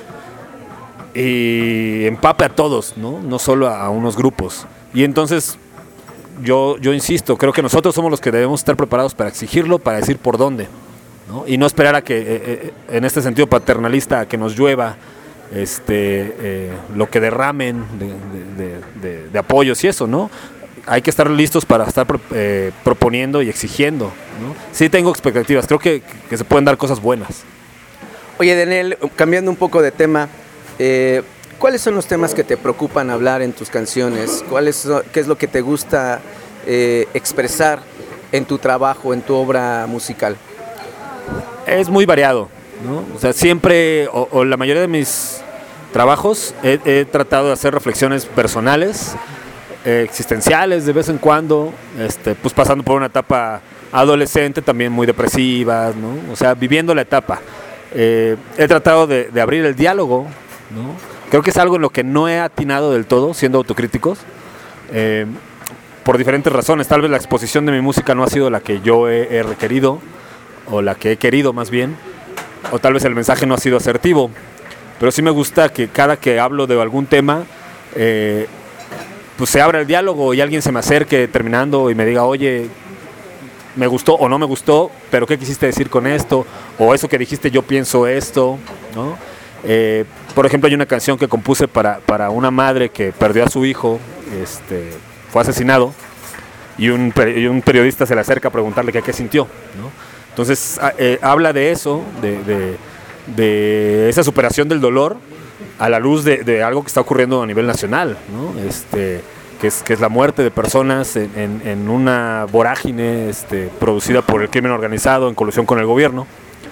y empape a todos, ¿no? No solo a, a unos grupos. Y entonces yo, yo insisto, creo que nosotros somos los que debemos estar preparados para exigirlo, para decir por dónde, ¿no? Y no esperar a que, eh, en este sentido paternalista, a que nos llueva este, eh, lo que derramen de, de, de, de apoyos y eso, ¿no? Hay que estar listos para estar eh, proponiendo y exigiendo, ¿no? Sí tengo expectativas, creo que, que se pueden dar cosas buenas. Oye, Daniel, cambiando un poco de tema, eh, ¿cuáles son los temas que te preocupan hablar en tus canciones? ¿Cuáles, ¿Qué es lo que te gusta eh, expresar en tu trabajo, en tu obra musical? Es muy variado, ¿no? O sea, siempre, o, o la mayoría de mis trabajos, he, he tratado de hacer reflexiones personales, eh, existenciales de vez en cuando, este, pues pasando por una etapa adolescente también muy depresiva, ¿no? O sea, viviendo la etapa. Eh, he tratado de, de abrir el diálogo, ¿no? Creo que es algo en lo que no he atinado del todo, siendo autocríticos, eh, por diferentes razones. Tal vez la exposición de mi música no ha sido la que yo he, he requerido, o la que he querido más bien, o tal vez el mensaje no ha sido asertivo, pero sí me gusta que cada que hablo de algún tema, eh, pues se abra el diálogo y alguien se me acerque terminando y me diga, oye, me gustó o no me gustó, pero ¿qué quisiste decir con esto? O eso que dijiste, yo pienso esto, ¿no? Eh, por ejemplo, hay una canción que compuse para, para una madre que perdió a su hijo, este, fue asesinado, y un, y un periodista se le acerca a preguntarle qué, qué sintió, ¿no? Entonces eh, habla de eso, de, de, de esa superación del dolor a la luz de, de algo que está ocurriendo a nivel nacional, ¿no? Este, que, es, que es la muerte de personas en, en, en una vorágine este, producida por el crimen organizado en colusión con el gobierno.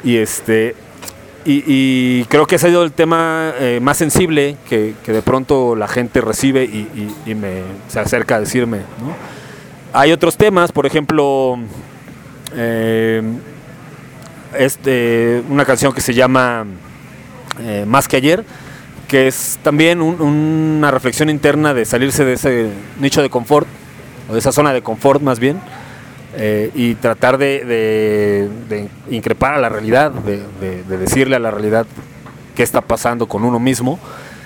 Y este y, y creo que ese ha sido el tema eh, más sensible que, que de pronto la gente recibe y, y, y me se acerca a decirme, ¿no? Hay otros temas, por ejemplo, eh, este, una canción que se llama eh, Más que ayer, que es también un, una reflexión interna de salirse de ese nicho de confort, o de esa zona de confort más bien, eh, y tratar de, de, de increpar a la realidad, de, de, de decirle a la realidad qué está pasando con uno mismo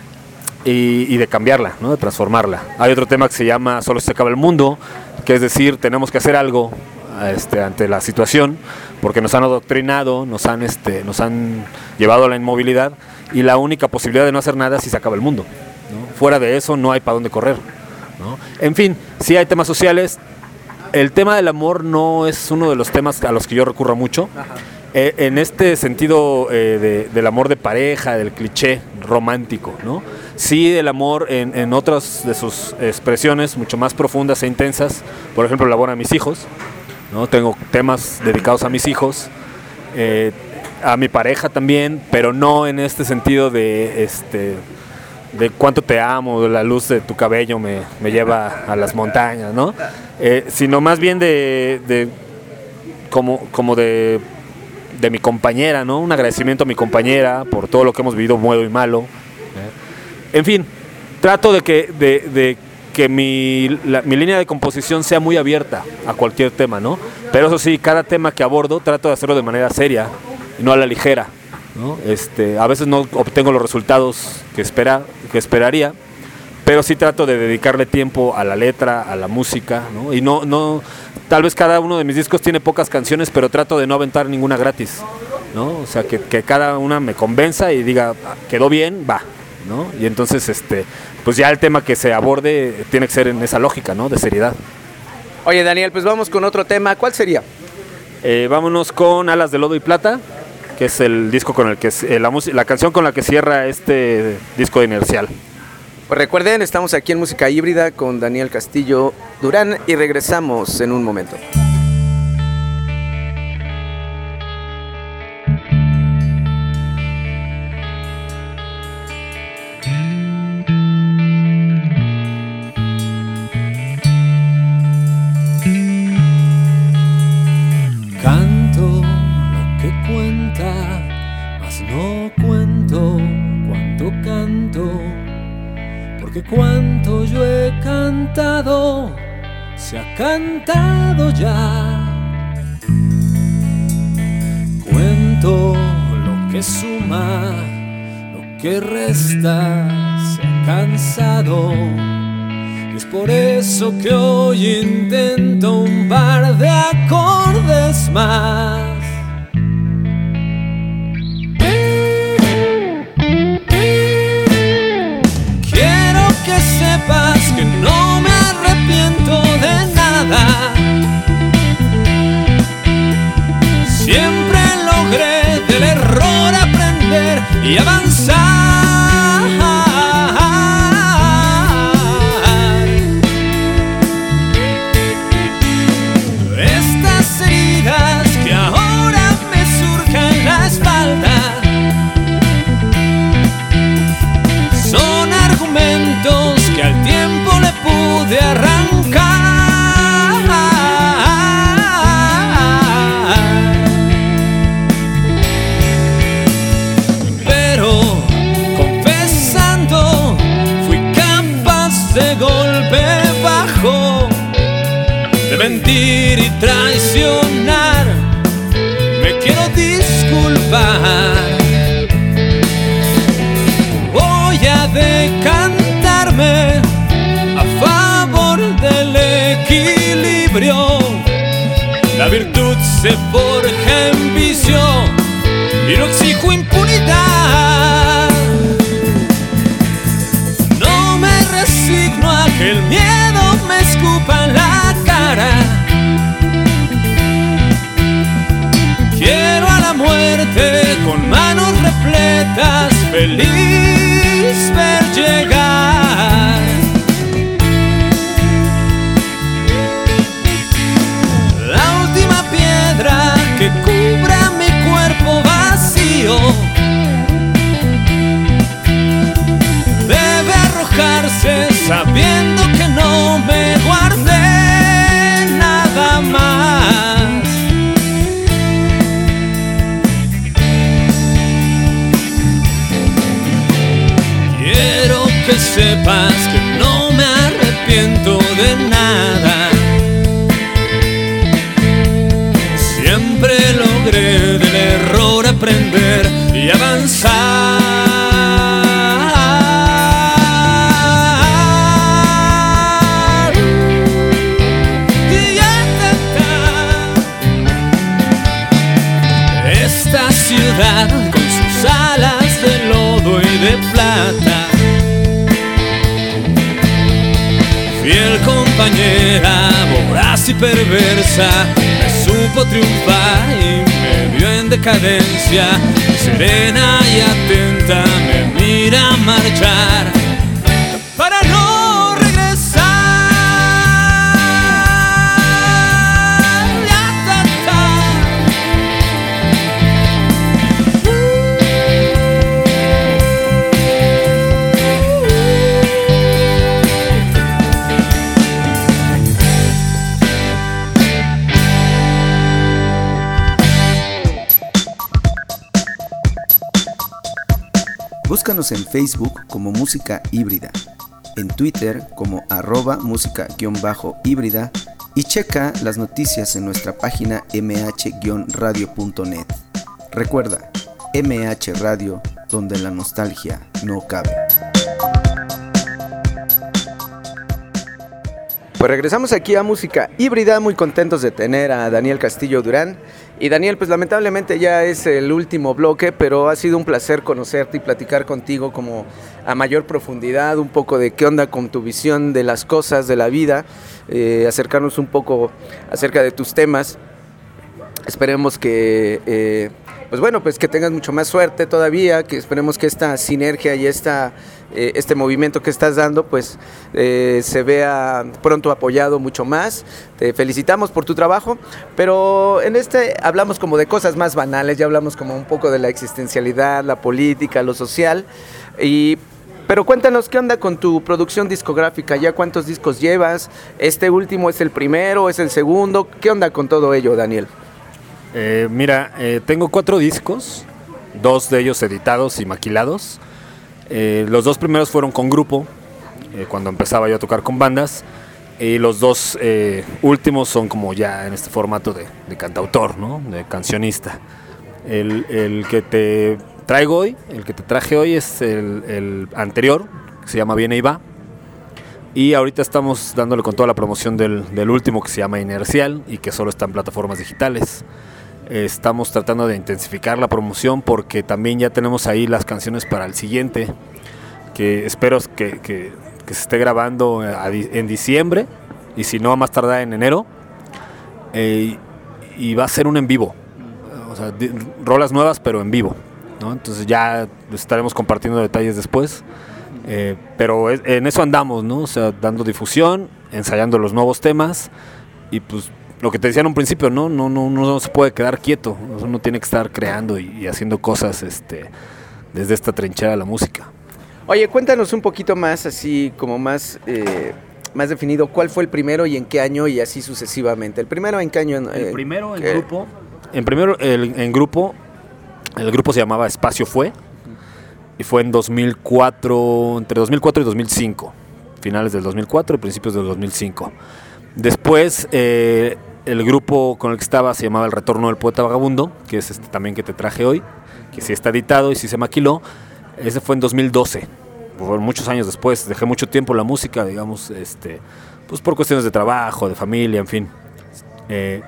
y, y de cambiarla, ¿no? De transformarla. Hay otro tema que se llama Solo se acaba el mundo, que es decir, tenemos que hacer algo este, ante la situación, porque nos han adoctrinado, nos han, este, nos han llevado a la inmovilidad, y la única posibilidad de no hacer nada es si se acaba el mundo, ¿no? Fuera de eso no hay para dónde correr, ¿no? En fin, sí hay temas sociales. El tema del amor no es uno de los temas a los que yo recurro mucho. Eh, en este sentido eh, de, del amor de pareja, del cliché romántico, ¿no? Sí, el amor en, en otras de sus expresiones mucho más profundas e intensas. Por ejemplo, el amor a mis hijos, ¿no? Tengo temas dedicados a mis hijos, eh, a mi pareja también, pero no en este sentido de este de cuánto te amo, la luz de tu cabello me, me lleva a las montañas, ¿no? Eh, sino más bien de, de como, como de, de mi compañera, ¿no? Un agradecimiento a mi compañera por todo lo que hemos vivido, bueno y malo. ¿eh? En fin, trato de que, de, de que mi, la, mi línea de composición sea muy abierta a cualquier tema, ¿no? Pero eso sí, cada tema que abordo trato de hacerlo de manera seria y no a la ligera, ¿no? Este, a veces no obtengo los resultados que, espera, que esperaría, pero sí trato de dedicarle tiempo a la letra, a la música, ¿no? Y no, no, tal vez cada uno de mis discos tiene pocas canciones, pero trato de no aventar ninguna gratis, ¿no? O sea, que, que cada una me convenza y diga, quedó bien, va, ¿no? Y entonces, este, pues ya el tema que se aborde tiene que ser en esa lógica, ¿no? De seriedad. Oye, Daniel, pues vamos con otro tema. ¿Cuál sería? Eh, vámonos con Alas de Lodo y Plata, que es el disco con el que eh, la, la canción con la que cierra este disco de Inercial. Pues recuerden, estamos aquí en Música Híbrida con Daniel Castillo Durán y regresamos en un momento. Canto lo que cuenta, mas no cuento cuánto canto, porque cuanto yo he cantado se ha cantado ya. Cuento lo que suma, lo que resta se ha cansado, y es por eso que hoy intento un par de acordes más. Que sepas que no me arrepiento de nada. Siempre logré del error aprender y avanzar. Estas heridas que ahora me surcan la espalda son argumentos que al tiempo le pude arrancar. Pero confesando, fui capaz de golpe bajo, de mentir y traicionar. Me quiero disculpar. Voy a decantarme a favor del equilibrio. La virtud se forja en vicio y no exijo impunidad. No me resigno a que el miedo me escupa en la cara. Quiero a la muerte con manos repletas, feliz ver llegar. La última piedra que cubra mi cuerpo va sabiendo que no me guardé nada más. Quiero que sepas que no me arrepiento de nada. Siempre logré del error aprender y avanzar. Esta ciudad con sus alas de lodo y de plata, fiel compañera, voraz y perversa, me supo triunfar y me vio en decadencia. Serena y atenta me mira marchar para no regresar. Ya, ta, ta. Búscanos en Facebook como Música Híbrida, en Twitter como arroba música-híbrida y checa las noticias en nuestra página m h radio punto net. Recuerda, M H Radio, donde la nostalgia no cabe. Pues regresamos aquí a Música Híbrida, muy contentos de tener a Daniel Castillo Durán. Y Daniel, pues lamentablemente ya es el último bloque, pero ha sido un placer conocerte y platicar contigo como a mayor profundidad, un poco de qué onda con tu visión de las cosas, de la vida, eh, acercarnos un poco acerca de tus temas. Esperemos que, eh, pues bueno, pues que tengas mucho más suerte todavía, que esperemos que esta sinergia y esta, eh, este movimiento que estás dando, pues eh, se vea pronto apoyado mucho más. Te felicitamos por tu trabajo, pero en este hablamos como de cosas más banales, ya hablamos como un poco de la existencialidad, la política, lo social, y... Pero cuéntanos, ¿qué onda con tu producción discográfica? ¿Ya cuántos discos llevas? ¿Este último es el primero, es el segundo? ¿Qué onda con todo ello, Daniel? Eh, mira, eh, tengo cuatro discos, dos de ellos editados y maquilados. Eh, los dos primeros fueron con grupo, eh, cuando empezaba yo a tocar con bandas. Y los dos eh, últimos son como ya en este formato de, de cantautor, ¿no? De cancionista. El, el que te traigo hoy, el que te traje hoy es el, el anterior, que se llama Viene y Va. Y ahorita estamos dándole con toda la promoción del, del último, que se llama Inercial y que solo está en plataformas digitales. Estamos tratando de intensificar la promoción porque también ya tenemos ahí las canciones para el siguiente, que espero que, que, que se esté grabando en diciembre y si no a más tardar en enero, eh, y va a ser un en vivo, o sea, rolas nuevas pero en vivo, ¿no? Entonces ya estaremos compartiendo detalles después, eh, pero es, en eso andamos, ¿no? O sea, dando difusión, ensayando los nuevos temas y pues lo que te decía en un principio, ¿no? No, no, no, no se puede quedar quieto, uno tiene que estar creando y, y haciendo cosas este, desde esta trinchera de la música. Oye, cuéntanos un poquito más, así como más, eh, más definido, ¿cuál fue el primero y en qué año y así sucesivamente? ¿El primero en qué año? Eh, el primero en ¿qué? grupo, en primero el, en grupo, el grupo se llamaba Espacio Fue y fue en dos mil cuatro, entre dos mil cuatro y dos mil cinco, finales del dos mil cuatro y principios del dos mil cinco. Después, eh, el grupo con el que estaba se llamaba El Retorno del Poeta Vagabundo, que es este también que te traje hoy, que sí está editado y sí se maquiló. Ese fue en dos mil doce, por muchos años después. Dejé mucho tiempo la música, digamos, este, pues por cuestiones de trabajo, de familia, en fin. Eh,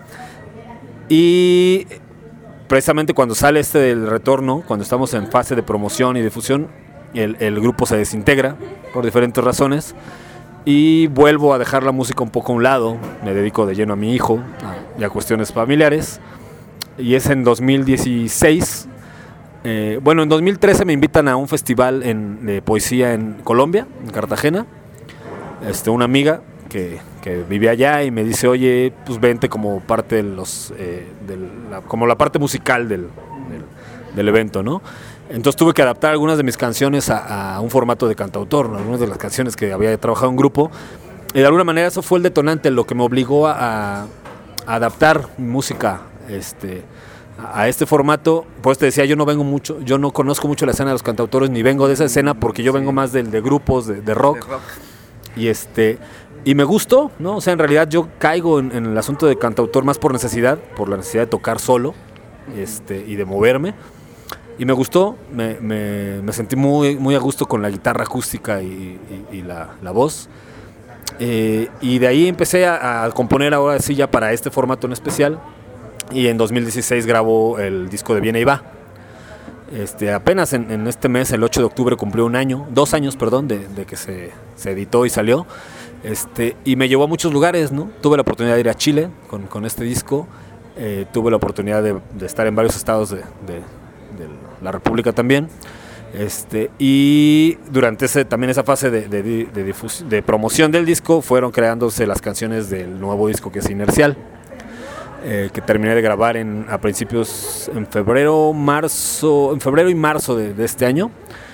y precisamente cuando sale este del Retorno, cuando estamos en fase de promoción y difusión, el, el grupo se desintegra por diferentes razones. Y vuelvo a dejar la música un poco a un lado, me dedico de lleno a mi hijo y a cuestiones familiares. Y es en dos mil dieciséis, eh, bueno, en dos mil trece me invitan a un festival en, de poesía en Colombia, en Cartagena. Este, una amiga que, que vivía allá y me dice, oye, pues vente como parte de los, eh, de la, como la parte musical del, del, del evento, ¿no? Entonces tuve que adaptar algunas de mis canciones a, a un formato de cantautor, ¿no? Algunas de las canciones que había trabajado en grupo. Y de alguna manera eso fue el detonante, lo que me obligó a, a adaptar mi música este, a, a este formato. Pues te decía, yo no vengo mucho, yo no conozco mucho la escena de los cantautores, ni vengo de esa escena porque yo vengo más de, de grupos de, de rock. De rock. Y este y me gustó, ¿no? O sea, en realidad yo caigo en, en el asunto de cantautor más por necesidad, por la necesidad de tocar solo este, y de moverme. Y me gustó, me, me, me sentí muy, muy a gusto con la guitarra acústica y, y, y la, la voz. Eh, y de ahí empecé a, a componer ahora sí ya para este formato en especial. Y en dos mil dieciséis grabó el disco de Viene y Va. Este, apenas en, en este mes, el ocho de octubre, cumplió un año, dos años, perdón, de, de que se, se editó y salió. Este, y me llevó a muchos lugares, ¿no? Tuve la oportunidad de ir a Chile con, con este disco. Eh, tuve la oportunidad de, de estar en varios estados de, de, de la República también. Este, y durante ese, también esa fase de, de, de, difus- de promoción del disco fueron creándose las canciones del nuevo disco, que es Inercial, eh, que terminé de grabar en, a principios en febrero, marzo, en febrero y marzo de, de este año,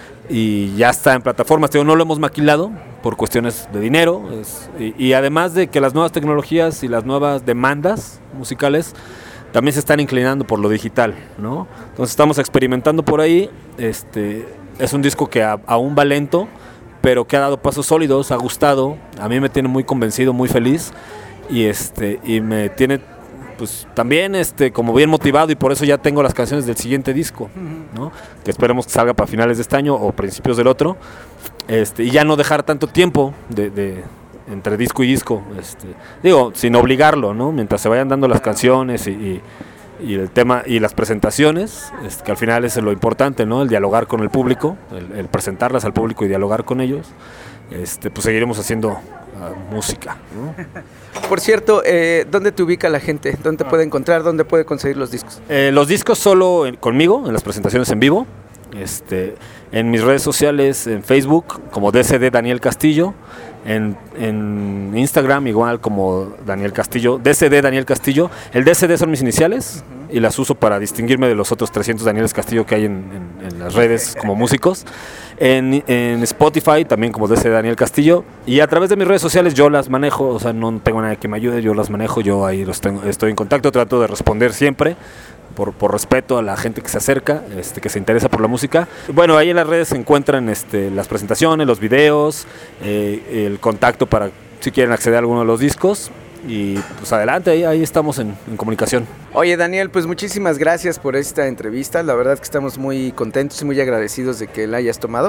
y ya está en plataformas. Digo, no lo hemos maquilado por cuestiones de dinero, es, y, y además de que las nuevas tecnologías y las nuevas demandas musicales también se están inclinando por lo digital, ¿no? Entonces estamos experimentando por ahí. Este, es un disco que a, aún va lento, pero que ha dado pasos sólidos, ha gustado. A mí me tiene muy convencido, muy feliz, y este y me tiene pues también este como bien motivado, y por eso ya tengo las canciones del siguiente disco, ¿no? Que esperemos que salga para finales de este año o principios del otro. Este, y ya no dejar tanto tiempo de, de entre disco y disco, este, digo, sin obligarlo, ¿no? Mientras se vayan dando las canciones y, y, y el tema y las presentaciones, este, que al final es lo importante, ¿no? El dialogar con el público, el, el presentarlas al público y dialogar con ellos. Este, pues seguiremos haciendo uh, música, ¿no? Por cierto, eh, ¿dónde te ubica la gente? ¿Dónde te puede encontrar? ¿Dónde puede conseguir los discos? Eh, los discos solo en, conmigo, en las presentaciones en vivo. Este, en mis redes sociales, en Facebook como D C D Daniel Castillo, en, en Instagram igual como Daniel Castillo, D C D Daniel Castillo. El D C D son mis iniciales, uh-huh, y las uso para distinguirme de los otros trescientos Danieles Castillo que hay en, en, en las redes como músicos. En, en Spotify también como D C D Daniel Castillo, y a través de mis redes sociales yo las manejo, o sea, no tengo nadie que me ayude, yo las manejo, yo ahí los tengo, estoy en contacto, trato de responder siempre. Por, por respeto a la gente que se acerca, este, que se interesa por la música. Bueno, ahí en las redes se encuentran este, las presentaciones, los videos, eh, el contacto para si quieren acceder a alguno de los discos. Y pues adelante, ahí, ahí estamos en, en comunicación. Oye, Daniel, pues muchísimas gracias por esta entrevista. La verdad que estamos muy contentos y muy agradecidos de que la hayas tomado.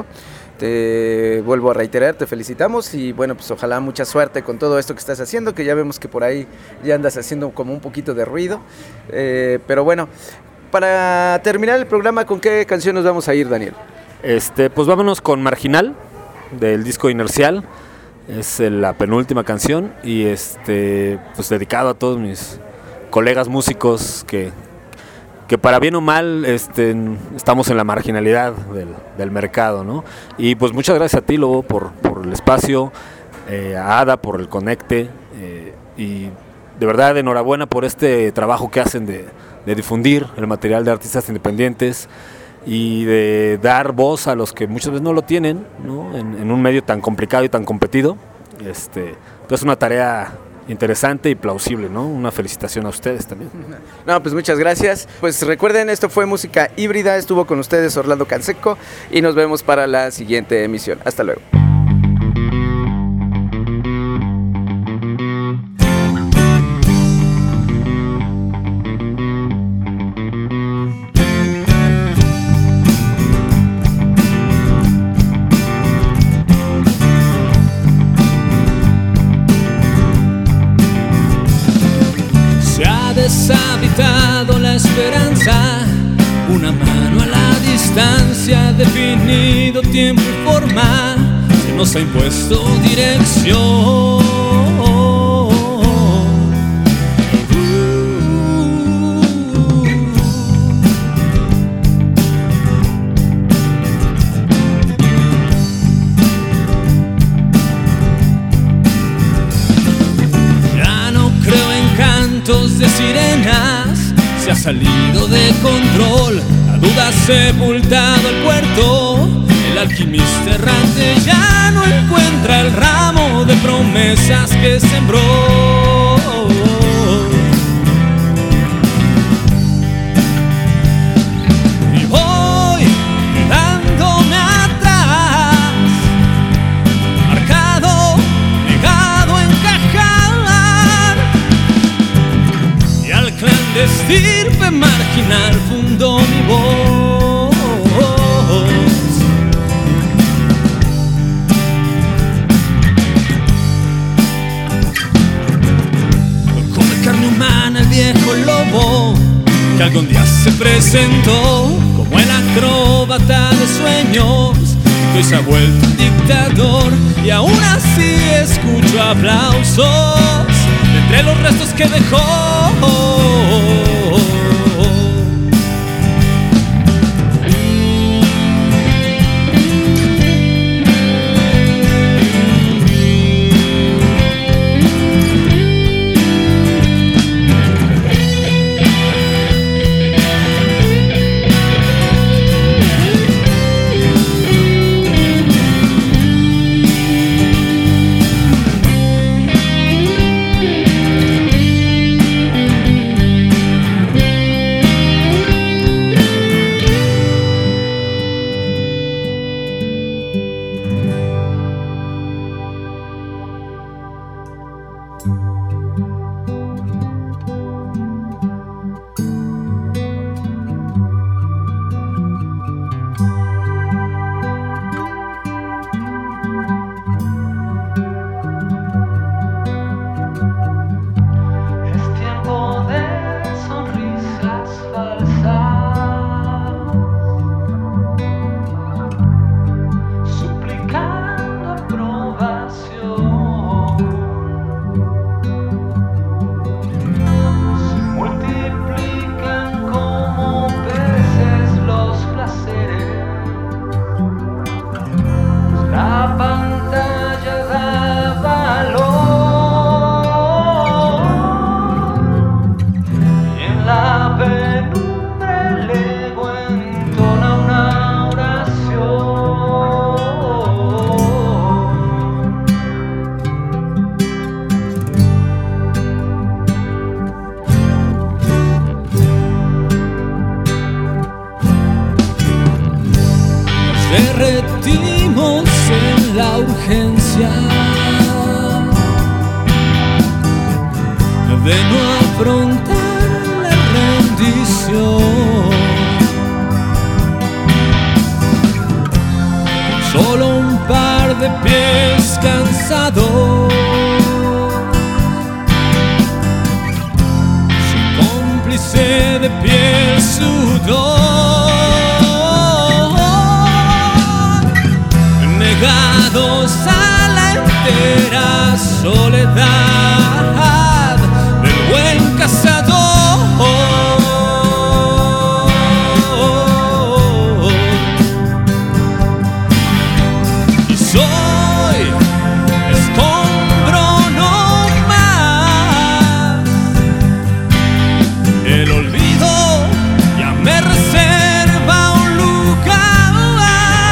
Te vuelvo a reiterar, te felicitamos y bueno, pues ojalá mucha suerte con todo esto que estás haciendo, que ya vemos que por ahí ya andas haciendo como un poquito de ruido. Eh, pero bueno, para terminar el programa, ¿con qué canción nos vamos a ir, Daniel? Este, pues vámonos con Marginal, del disco Inercial. Es la penúltima canción y este pues dedicado a todos mis colegas músicos que, que para bien o mal este, estamos en la marginalidad del, del mercado, ¿no? Y pues muchas gracias a ti, Lobo, por, por el espacio, eh, a Ada por el conecte, eh, y de verdad enhorabuena por este trabajo que hacen de, de difundir el material de artistas independientes y de dar voz a los que muchas veces no lo tienen, ¿no? En, en un medio tan complicado y tan competido. Este, entonces es una tarea interesante y plausible, ¿no? Una felicitación a ustedes también. No, pues muchas gracias. Pues recuerden, esto fue Música Híbrida, estuvo con ustedes Orlando Canseco y nos vemos para la siguiente emisión. Hasta luego. Deshabitado la esperanza, una mano a la distancia, definido tiempo y forma, se nos ha impuesto dirección. Ya no creo en cantos de sirenas, se ha salido de control, duda sepultado el puerto, el alquimista errante ya no encuentra el ramo de promesas que sembró. Y voy quedándome atrás, marcado, negado a encajar, y al clandestirpe marginal fundó mi voz. Come carne humana el viejo lobo que algún día se presentó como el acróbata de sueños, que hoy se ha vuelto un dictador, y aún así escucho aplausos de entre los restos que dejó. Derretimos en la urgencia de no afrontar la rendición. Solo un par de pies cansados, sin cómplice de piel sudor, negados a la entera soledad del buen cazador. Y soy escombro no más, el olvido ya me reserva un lugar,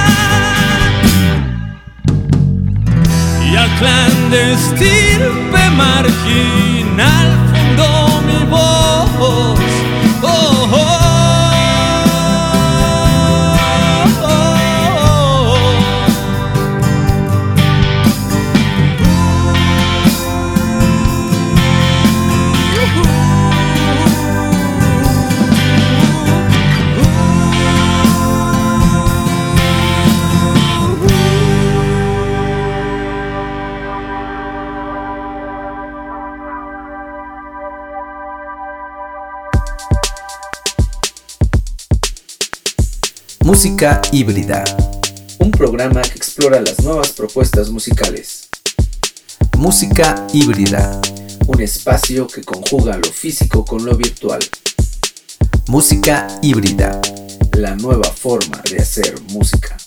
y al clandestirpe marginal fundó mi voz. Oh, oh, oh. Música híbrida, un programa que explora las nuevas propuestas musicales. Música híbrida, un espacio que conjuga lo físico con lo virtual. Música híbrida, la nueva forma de hacer música.